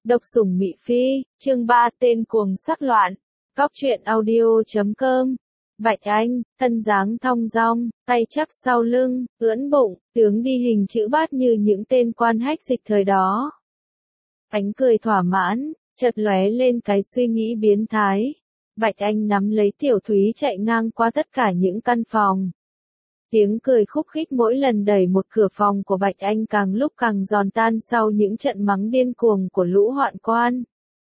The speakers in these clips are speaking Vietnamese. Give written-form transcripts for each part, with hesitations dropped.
Độc sủng Mị Phi, chương 3 tên cuồng sắc loạn. Góc truyện audio.com. Bạch Anh, thân dáng thong dong, tay chắp sau lưng, ưỡn bụng, tướng đi hình chữ bát như những tên quan hách dịch thời đó. Ánh cười thỏa mãn, chợt lóe lên cái suy nghĩ biến thái. Bạch Anh nắm lấy Tiểu Thúy chạy ngang qua tất cả những căn phòng. Tiếng cười khúc khích mỗi lần đẩy một cửa phòng của Bạch Anh càng lúc càng giòn tan sau những trận mắng điên cuồng của lũ hoạn quan.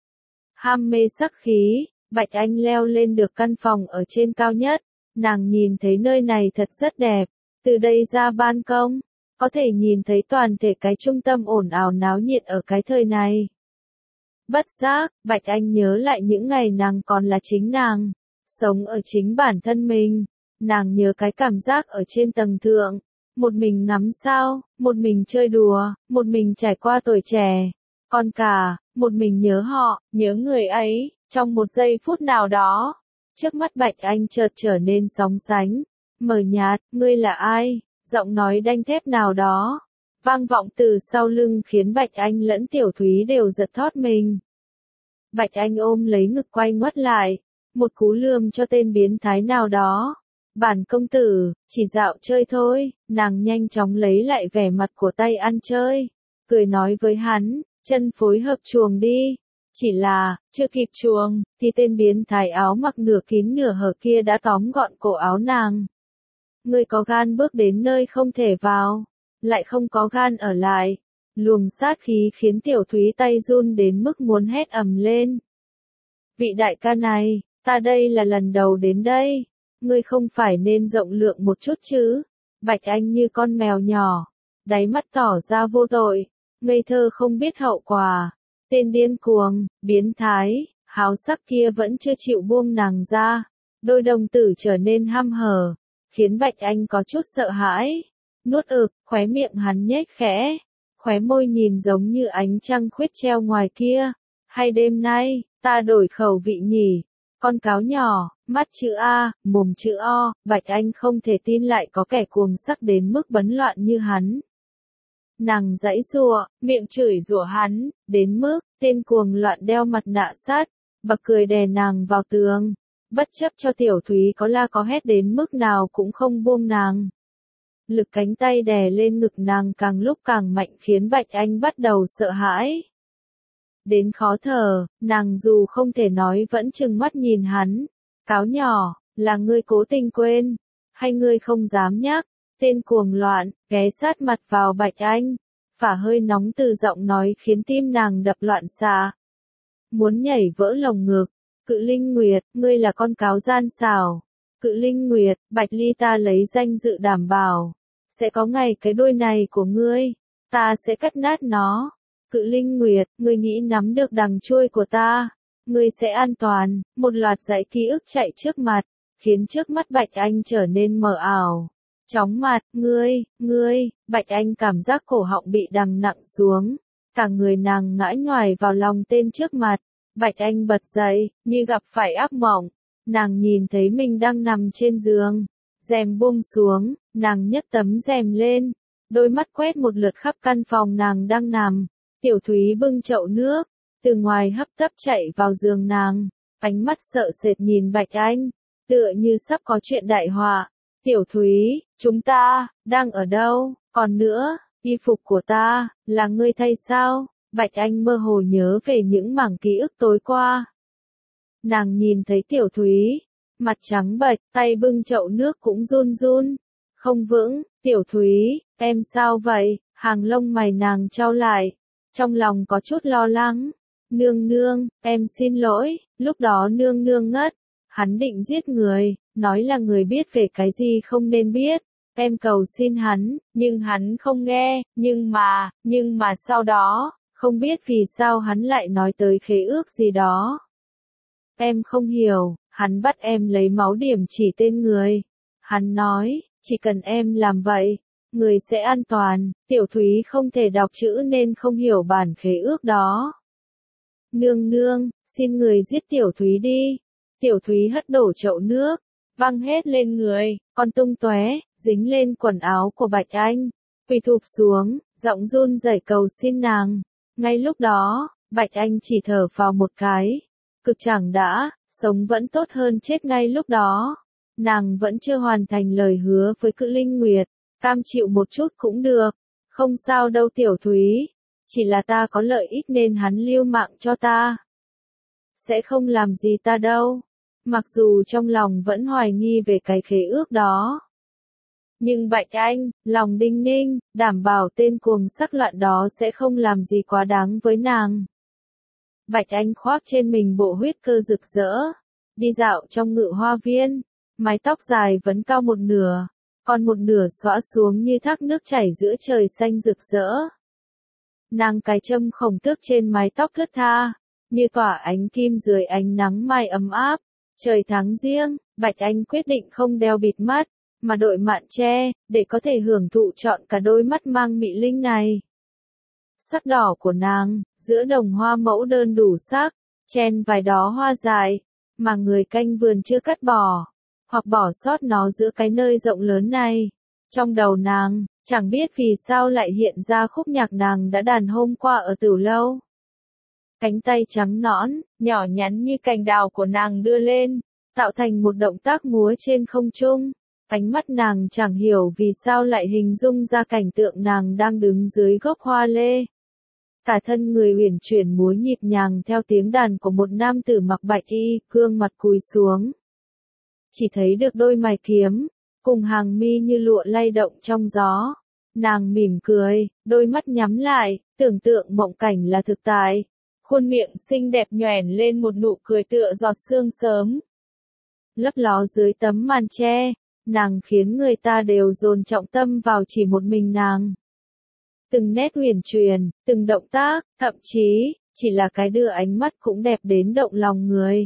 Ham mê sắc khí, Bạch Anh leo lên được căn phòng ở trên cao nhất. Nàng nhìn thấy nơi này thật rất đẹp. Từ đây ra ban công, có thể nhìn thấy toàn thể cái trung tâm ồn ào náo nhiệt ở cái thời này. Bất giác, Bạch Anh nhớ lại những ngày nàng còn là chính nàng, sống ở chính bản thân mình. Nàng nhớ cái cảm giác ở trên tầng thượng, một mình ngắm sao, một mình chơi đùa, một mình trải qua tuổi trẻ. Còn cả, một mình nhớ họ, nhớ người ấy, trong một giây phút nào đó. Trước mắt Bạch Anh chợt trở nên sóng sánh, mờ nhạt, ngươi là ai? Giọng nói đanh thép nào đó, vang vọng từ sau lưng khiến Bạch Anh lẫn Tiểu Thúy đều giật thót mình. Bạch Anh ôm lấy ngực quay ngoắt lại, một cú lườm cho tên biến thái nào đó. Bản công tử, chỉ dạo chơi thôi, nàng nhanh chóng lấy lại vẻ mặt của tay ăn chơi, cười nói với hắn, chân phối hợp chuồng đi. Chỉ là, chưa kịp chuồng, thì tên biến thái áo mặc nửa kín nửa hở kia đã tóm gọn cổ áo nàng. Ngươi có gan bước đến nơi không thể vào, lại không có gan ở lại. Luồng sát khí khiến Tiểu Thúy tay run đến mức muốn hét ầm lên. Vị đại ca này, ta đây là lần đầu đến đây. Ngươi không phải nên rộng lượng một chút chứ? Bạch Anh như con mèo nhỏ, đáy mắt tỏ ra vô tội, ngây thơ không biết hậu quả. Tên điên cuồng, biến thái, háo sắc kia vẫn chưa chịu buông nàng ra. Đôi đồng tử trở nên hăm hở, khiến Bạch Anh có chút sợ hãi. Nuốt ực, khóe miệng hắn nhếch khẽ, khóe môi nhìn giống như ánh trăng khuyết treo ngoài kia. Hay đêm nay, ta đổi khẩu vị nhỉ? Con cáo nhỏ, mắt chữ A, mồm chữ O, Bạch Anh không thể tin lại có kẻ cuồng sắc đến mức bấn loạn như hắn. Nàng giãy giụa, miệng chửi rủa hắn, đến mức, tên cuồng loạn đeo mặt nạ sắt, bật cười đè nàng vào tường. Bất chấp cho Tiểu Thúy có la có hét đến mức nào cũng không buông nàng. Lực cánh tay đè lên ngực nàng càng lúc càng mạnh khiến Bạch Anh bắt đầu sợ hãi. Đến khó thở, nàng dù không thể nói vẫn trừng mắt nhìn hắn. Cáo nhỏ, là ngươi cố tình quên, hay ngươi không dám nhắc? Tên cuồng loạn, ghé sát mặt vào Bạch Anh, phả hơi nóng từ giọng nói khiến tim nàng đập loạn xạ. Muốn nhảy vỡ lồng ngực. Cự Linh Nguyệt, ngươi là con cáo gian xảo. Cự Linh Nguyệt, Bạch Ly ta lấy danh dự đảm bảo, sẽ có ngày cái đuôi này của ngươi, ta sẽ cắt nát nó. Cự Linh Nguyệt, ngươi nghĩ nắm được đằng chuôi của ta, ngươi sẽ an toàn. Một loạt dãy ký ức chạy trước mặt, khiến trước mắt Bạch Anh trở nên mờ ảo. Chóng mặt, ngươi, Bạch Anh cảm giác cổ họng bị đằng nặng xuống, cả người nàng ngã nhoài vào lòng tên trước mặt. Bạch Anh bật dậy, như gặp phải ác mộng. Nàng nhìn thấy mình đang nằm trên giường, rèm buông xuống, nàng nhấc tấm rèm lên, đôi mắt quét một lượt khắp căn phòng nàng đang nằm. Tiểu Thúy bưng chậu nước, từ ngoài hấp tấp chạy vào giường nàng, ánh mắt sợ sệt nhìn Bạch Anh, tựa như sắp có chuyện đại họa. Tiểu Thúy, chúng ta, đang ở đâu? Còn nữa, y phục của ta, là ngươi thay sao? Bạch Anh mơ hồ nhớ về những mảng ký ức tối qua. Nàng nhìn thấy Tiểu Thúy, mặt trắng bệch, tay bưng chậu nước cũng run run, không vững. Tiểu Thúy, em sao vậy? Hàng lông mày nàng chau lại, trong lòng có chút lo lắng. Nương nương, em xin lỗi. Lúc đó nương nương ngất, hắn định giết người, nói là người biết về cái gì không nên biết. Em cầu xin hắn, nhưng hắn không nghe. Nhưng mà sau đó, không biết vì sao hắn lại nói tới khế ước gì đó. Em không hiểu, hắn bắt em lấy máu điểm chỉ tên người. Hắn nói, chỉ cần em làm vậy, người sẽ an toàn. Tiểu Thúy không thể đọc chữ nên không hiểu bản khế ước đó. Nương nương, xin người giết Tiểu Thúy đi. Tiểu Thúy hất đổ chậu nước, văng hết lên người, còn tung tóe, dính lên quần áo của Bạch Anh. Quỳ thụp xuống, giọng run rẩy cầu xin nàng. Ngay lúc đó, Bạch Anh chỉ thở phào một cái. Cực chẳng đã, sống vẫn tốt hơn chết ngay lúc đó. Nàng vẫn chưa hoàn thành lời hứa với Cự Linh Nguyệt, cam chịu một chút cũng được. Không sao đâu Tiểu Thúy, chỉ là ta có lợi ích nên hắn lưu mạng cho ta. Sẽ không làm gì ta đâu. Mặc dù trong lòng vẫn hoài nghi về cái khế ước đó. Nhưng Bạch Anh, lòng đinh ninh, đảm bảo tên cuồng sắc loạn đó sẽ không làm gì quá đáng với nàng. Bạch Anh khoác trên mình bộ huyết cơ rực rỡ, đi dạo trong ngự hoa viên, mái tóc dài vấn cao một nửa, còn một nửa xõa xuống như thác nước chảy giữa trời xanh rực rỡ. Nàng cài châm khổng tước trên mái tóc thướt tha, như tỏa ánh kim dưới ánh nắng mai ấm áp. Trời tháng riêng, Bạch Anh quyết định không đeo bịt mắt, mà đội mạn che, để có thể hưởng thụ trọn cả đôi mắt mang mị linh này. Sắc đỏ của nàng, giữa đồng hoa mẫu đơn đủ sắc, chen vài đó hoa dài, mà người canh vườn chưa cắt bỏ, hoặc bỏ sót nó giữa cái nơi rộng lớn này. Trong đầu nàng, chẳng biết vì sao lại hiện ra khúc nhạc nàng đã đàn hôm qua ở Tửu Lâu. Cánh tay trắng nõn, nhỏ nhắn như cành đào của nàng đưa lên, tạo thành một động tác múa trên không trung. Ánh mắt nàng chẳng hiểu vì sao lại hình dung ra cảnh tượng nàng đang đứng dưới gốc hoa lê. Cả thân người uyển chuyển múa nhịp nhàng theo tiếng đàn của một nam tử mặc bạch y, gương mặt cúi xuống. Chỉ thấy được đôi mày kiếm, cùng hàng mi như lụa lay động trong gió. Nàng mỉm cười, đôi mắt nhắm lại, tưởng tượng mộng cảnh là thực tại. Khuôn miệng xinh đẹp nhoẻn lên một nụ cười tựa giọt sương sớm. Lấp ló dưới tấm màn che, nàng khiến người ta đều dồn trọng tâm vào chỉ một mình nàng. Từng nét huyền truyền, từng động tác, thậm chí, chỉ là cái đưa ánh mắt cũng đẹp đến động lòng người.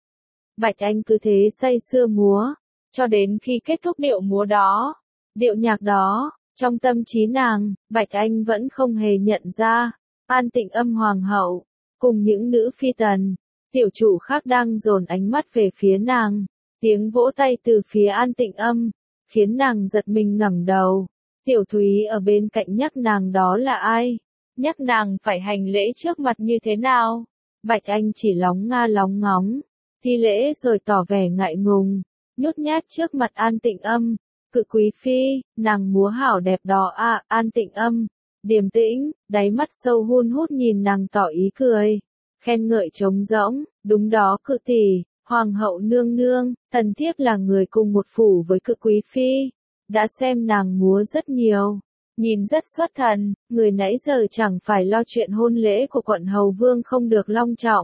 Bạch Anh cứ thế say sưa múa, cho đến khi kết thúc điệu múa đó, điệu nhạc đó, trong tâm trí nàng, Bạch Anh vẫn không hề nhận ra, An Tịnh Âm hoàng hậu, cùng những nữ phi tần, tiểu chủ khác đang dồn ánh mắt về phía nàng. Tiếng vỗ tay từ phía An Tịnh Âm, khiến nàng giật mình ngẩng đầu. Tiểu Thúy ở bên cạnh nhắc nàng đó là ai? Nhắc nàng phải hành lễ trước mặt như thế nào? Bạch Anh chỉ lóng nga lóng ngóng, thi lễ rồi tỏ vẻ ngại ngùng, nhút nhát trước mặt An Tịnh Âm. Cự quý phi, nàng múa hảo đẹp đó à, An Tịnh Âm, điềm tĩnh, đáy mắt sâu hun hút nhìn nàng tỏ ý cười, khen ngợi trống rỗng, đúng đó cự tỷ. Hoàng hậu nương nương, thần thiếp là người cùng một phủ với Cự quý phi, đã xem nàng múa rất nhiều, nhìn rất xuất thần, người nãy giờ chẳng phải lo chuyện hôn lễ của quận hầu vương không được long trọng.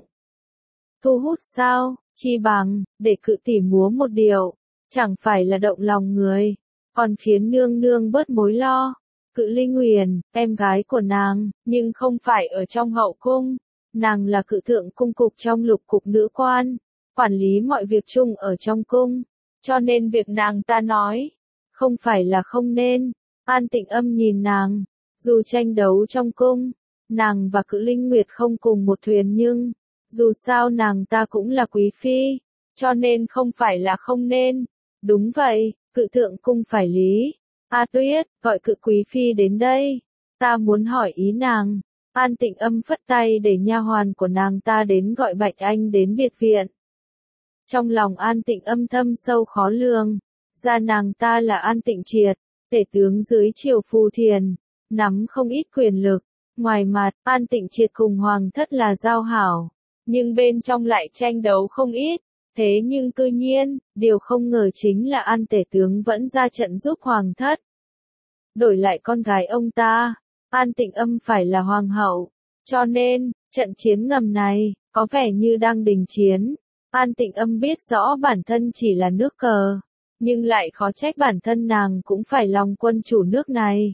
Thu hút sao, chi bằng, để Cự tỷ múa một điệu, chẳng phải là động lòng người, còn khiến nương nương bớt mối lo. Cự Linh Nguyền, em gái của nàng, nhưng không phải ở trong hậu cung, nàng là cự thượng cung cục trong lục cục nữ quan. Quản lý mọi việc chung ở trong cung, cho nên việc nàng ta nói, không phải là không nên. An Tịnh Âm nhìn nàng, dù tranh đấu trong cung, nàng và Cự Linh Nguyệt không cùng một thuyền nhưng, dù sao nàng ta cũng là quý phi, cho nên không phải là không nên. Đúng vậy, Cự thượng cung phải lý. A Tuyết, gọi Cự quý phi đến đây, ta muốn hỏi ý nàng. An Tịnh Âm phất tay để nha hoàn của nàng ta đến gọi Bạch Anh đến biệt viện. Trong lòng An Tịnh Âm thâm sâu khó lường, ra nàng ta là An Tịnh Triệt, tể tướng dưới triều Phù Thiền, nắm không ít quyền lực. Ngoài mặt, An Tịnh Triệt cùng hoàng thất là giao hảo, nhưng bên trong lại tranh đấu không ít. Thế nhưng cư nhiên, điều không ngờ chính là An tể tướng vẫn ra trận giúp hoàng thất. Đổi lại con gái ông ta, An Tịnh Âm phải là hoàng hậu, cho nên, trận chiến ngầm này, có vẻ như đang đình chiến. An Tịnh Âm biết rõ bản thân chỉ là nước cờ, nhưng lại khó trách bản thân nàng cũng phải lòng quân chủ nước này.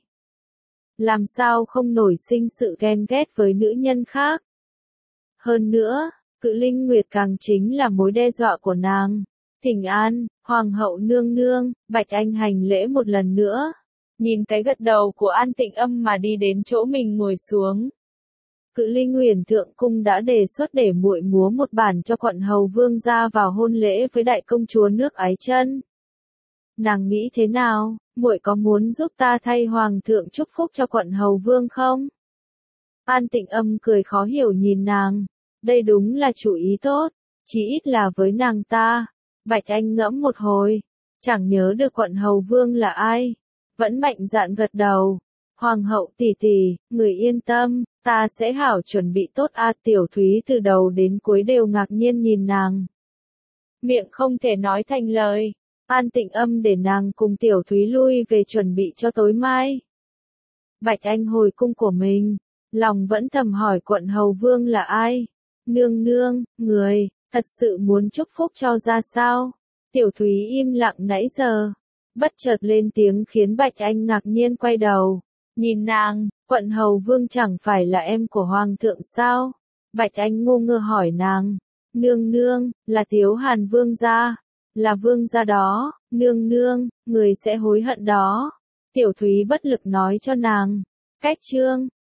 Làm sao không nổi sinh sự ghen ghét với nữ nhân khác. Hơn nữa, Cự Linh Nguyệt càng chính là mối đe dọa của nàng. Thỉnh an, Hoàng hậu nương nương, Bạch Anh hành lễ một lần nữa. Nhìn cái gật đầu của An Tịnh Âm mà đi đến chỗ mình ngồi xuống. Cự Linh Huyền Thượng Cung đã đề xuất để muội múa một bản cho quận hầu vương gia vào hôn lễ với đại công chúa nước Ái Chân. Nàng nghĩ thế nào, muội có muốn giúp ta thay hoàng thượng chúc phúc cho quận hầu vương không? An Tịnh Âm cười khó hiểu nhìn nàng. Đây đúng là chủ ý tốt, chỉ ít là với nàng ta. Bạch Anh ngẫm một hồi, chẳng nhớ được quận hầu vương là ai. Vẫn mạnh dạn gật đầu. Hoàng hậu tỷ tỷ, người yên tâm, ta sẽ hảo chuẩn bị tốt a. Tiểu Thúy từ đầu đến cuối đều ngạc nhiên nhìn nàng. Miệng không thể nói thành lời. An Tịnh Âm để nàng cùng Tiểu Thúy lui về chuẩn bị cho tối mai. Bạch Anh hồi cung của mình, lòng vẫn thầm hỏi quận hầu vương là ai. Nương nương, người, thật sự muốn chúc phúc cho ra sao? Tiểu Thúy im lặng nãy giờ, bất chợt lên tiếng khiến Bạch Anh ngạc nhiên quay đầu. Nhìn nàng, quận hầu vương chẳng phải là em của hoàng thượng sao? Bạch Anh ngu ngơ hỏi nàng. Nương nương, là Tiếu Hàn vương gia. Là vương gia đó, nương nương, người sẽ hối hận đó. Tiểu Thúy bất lực nói cho nàng. Cách chương